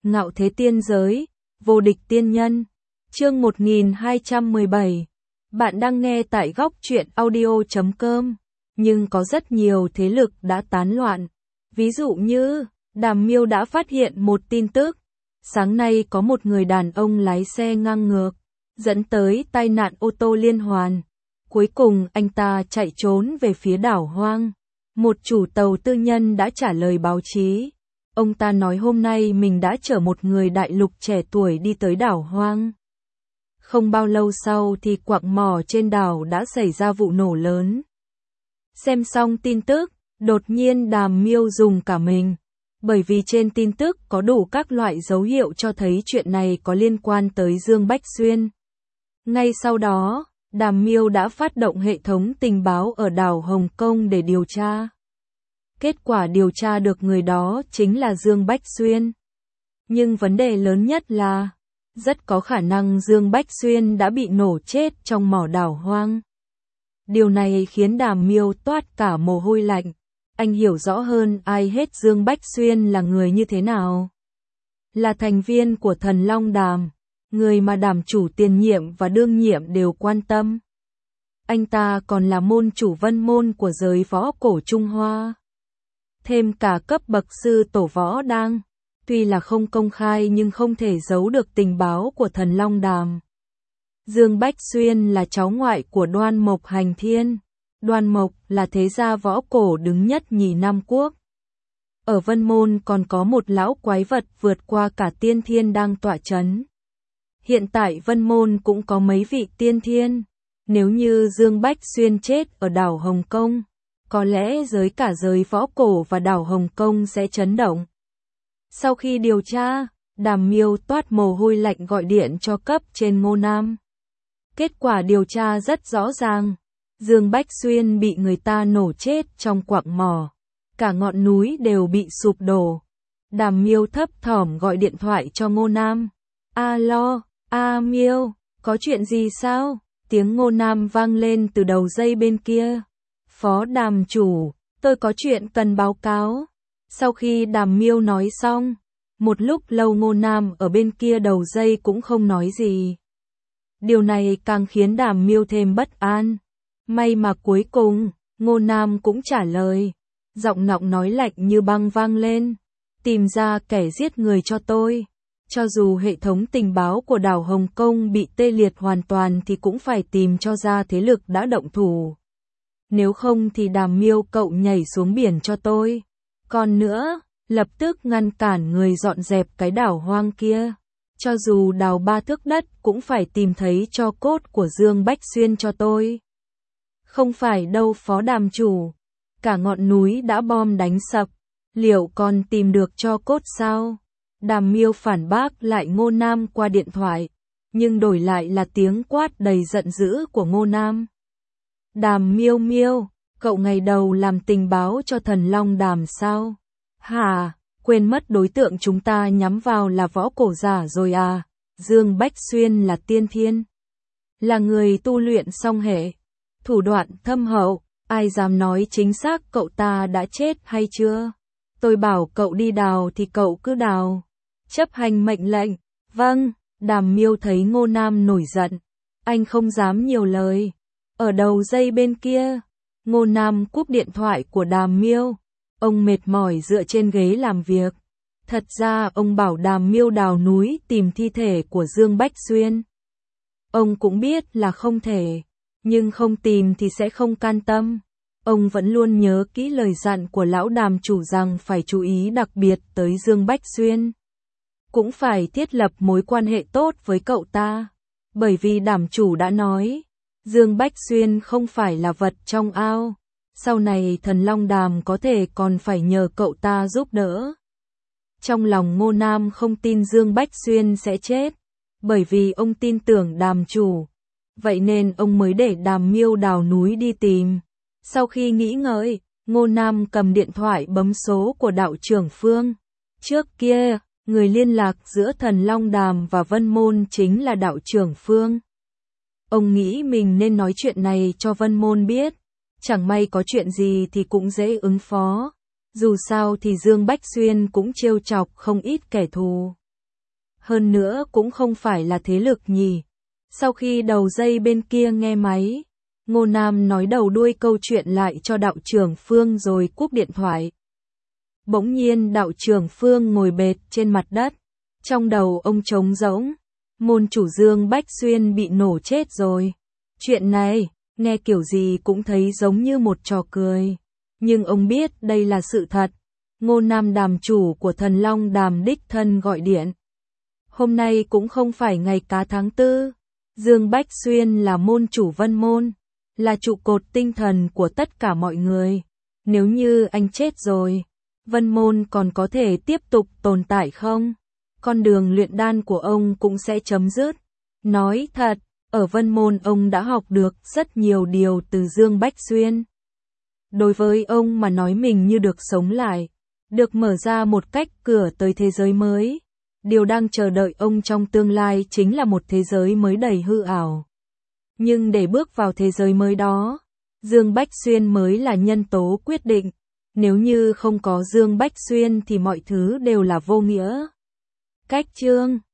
Ngạo thế tiên giới, vô địch tiên nhân. Chương 1217. Bạn đang nghe tại góc truyện audio.com. Nhưng có rất nhiều thế lực đã tán loạn. Ví dụ như, Đàm Miêu đã phát hiện một tin tức. Sáng nay có một người đàn ông lái xe ngang ngược, dẫn tới tai nạn ô tô liên hoàn. Cuối cùng anh ta chạy trốn về phía đảo hoang. Một chủ tàu tư nhân đã trả lời báo chí. Ông ta nói hôm nay mình đã chở một người đại lục trẻ tuổi đi tới đảo hoang. Không bao lâu sau thì quặng mỏ trên đảo đã xảy ra vụ nổ lớn. Xem xong tin tức, đột nhiên Đàm Miêu dùng cả mình. Bởi vì trên tin tức có đủ các loại dấu hiệu cho thấy chuyện này có liên quan tới Dương Bách Xuyên. Ngay sau đó, Đàm Miêu đã phát động hệ thống tình báo ở đảo Hồng Kông để điều tra. Kết quả điều tra được người đó chính là Dương Bách Xuyên. Nhưng vấn đề lớn nhất là, rất có khả năng Dương Bách Xuyên đã bị nổ chết trong mỏ đảo hoang. Điều này khiến Đàm Miêu toát cả mồ hôi lạnh. Anh hiểu rõ hơn ai hết Dương Bách Xuyên là người như thế nào. Là thành viên của Thần Long Đàm, người mà đàm chủ tiền nhiệm và đương nhiệm đều quan tâm. Anh ta còn là môn chủ vân môn của giới võ cổ Trung Hoa. Thêm cả cấp bậc sư tổ võ đang. Tuy là không công khai nhưng không thể giấu được tình báo của Thần Long Đàm. Dương Bách Xuyên là cháu ngoại của Đoan Mộc Hành Thiên. Đoan Mộc là thế gia võ cổ đứng nhất nhì Nam Quốc. Ở Vân Môn còn có một lão quái vật vượt qua cả tiên thiên đang tọa chấn. Hiện tại Vân Môn cũng có mấy vị tiên thiên. Nếu như Dương Bách Xuyên chết ở đảo Hồng Kông, có lẽ cả giới võ cổ và đảo Hồng Kông sẽ chấn động. Sau khi điều tra, Đàm Miêu toát mồ hôi lạnh gọi điện cho cấp trên Ngô Nam. Kết quả điều tra rất rõ ràng. Dương Bách Xuyên bị người ta nổ chết trong quặng mỏ. Cả ngọn núi đều bị sụp đổ. Đàm Miêu thấp thỏm gọi điện thoại cho Ngô Nam. Alo, Miêu, có chuyện gì sao? Tiếng Ngô Nam vang lên từ đầu dây bên kia. Phó Đàm chủ, tôi có chuyện cần báo cáo. Sau khi Đàm Miêu nói xong, một lúc lâu Ngô Nam ở bên kia đầu dây cũng không nói gì. Điều này càng khiến Đàm Miêu thêm bất an. May mà cuối cùng, Ngô Nam cũng trả lời. Giọng nọng nói lạnh như băng vang lên. Tìm ra kẻ giết người cho tôi. Cho dù hệ thống tình báo của đảo Hồng Kông bị tê liệt hoàn toàn thì cũng phải tìm cho ra thế lực đã động thủ. Nếu không thì Đàm Miêu cậu nhảy xuống biển cho tôi. Còn nữa, lập tức ngăn cản người dọn dẹp cái đảo hoang kia. Cho dù đào 3 thước đất cũng phải tìm thấy tro cốt của Dương Bách Xuyên cho tôi. Không phải đâu Phó Đàm chủ. Cả ngọn núi đã bom đánh sập. Liệu còn tìm được tro cốt sao? Đàm Miêu phản bác lại Ngô Nam qua điện thoại. Nhưng đổi lại là tiếng quát đầy giận dữ của Ngô Nam. Đàm Miêu, cậu ngày đầu làm tình báo cho Thần Long Đàm sao? Hả, quên mất đối tượng chúng ta nhắm vào là võ cổ giả rồi à? Dương Bách Xuyên là tiên thiên. Là người tu luyện song hệ. Thủ đoạn thâm hậu, ai dám nói chính xác cậu ta đã chết hay chưa? Tôi bảo cậu đi đào thì cậu cứ đào. Chấp hành mệnh lệnh. Vâng, Đàm Miêu thấy Ngô Nam nổi giận. Anh không dám nhiều lời. Ở đầu dây bên kia, Ngô Nam cúp điện thoại của Đàm Miêu. Ông mệt mỏi dựa trên ghế làm việc. Thật ra ông bảo Đàm Miêu đào núi tìm thi thể của Dương Bách Xuyên. Ông cũng biết là không thể, nhưng không tìm thì sẽ không can tâm. Ông vẫn luôn nhớ kỹ lời dặn của lão Đàm chủ rằng phải chú ý đặc biệt tới Dương Bách Xuyên. Cũng phải thiết lập mối quan hệ tốt với cậu ta. Bởi vì Đàm chủ đã nói, Dương Bách Xuyên không phải là vật trong ao. Sau này Thần Long Đàm có thể còn phải nhờ cậu ta giúp đỡ. Trong lòng Ngô Nam không tin Dương Bách Xuyên sẽ chết. Bởi vì ông tin tưởng Đàm chủ. Vậy nên ông mới để Đàm Miêu đào núi đi tìm. Sau khi nghĩ ngợi, Ngô Nam cầm điện thoại bấm số của đạo trưởng Phương. Trước kia, người liên lạc giữa Thần Long Đàm và Vân Môn chính là đạo trưởng Phương. Ông nghĩ mình nên nói chuyện này cho Vân Môn biết. Chẳng may có chuyện gì thì cũng dễ ứng phó. Dù sao thì Dương Bách Xuyên cũng trêu chọc không ít kẻ thù. hơn nữa cũng không phải là thế lực nhỉ. Sau khi đầu dây bên kia nghe máy, Ngô Nam nói đầu đuôi câu chuyện lại cho đạo trưởng Phương rồi cúp điện thoại. Bỗng nhiên đạo trưởng Phương ngồi bệt trên mặt đất, trong đầu ông trống rỗng, môn chủ Dương Bách Xuyên bị nổ chết rồi. Chuyện này, nghe kiểu gì cũng thấy giống như một trò cười, nhưng ông biết đây là sự thật. Ngô Nam đàm chủ của Thần Long Đàm đích thân gọi điện. Hôm nay cũng không phải ngày cá tháng 4, Dương Bách Xuyên là môn chủ Vân Môn, là trụ cột tinh thần của tất cả mọi người. Nếu như anh chết rồi, Vân Môn còn có thể tiếp tục tồn tại không? Con đường luyện đan của ông cũng sẽ chấm dứt. Nói thật, ở Vân Môn ông đã học được rất nhiều điều từ Dương Bách Xuyên. Đối với ông mà nói mình như được sống lại, được mở ra một cách cửa tới thế giới mới. Điều đang chờ đợi ông trong tương lai chính là một thế giới mới đầy hư ảo. Nhưng để bước vào thế giới mới đó, Dương Bách Xuyên mới là nhân tố quyết định. Nếu như không có Dương Bách Xuyên thì mọi thứ đều là vô nghĩa. Cách chương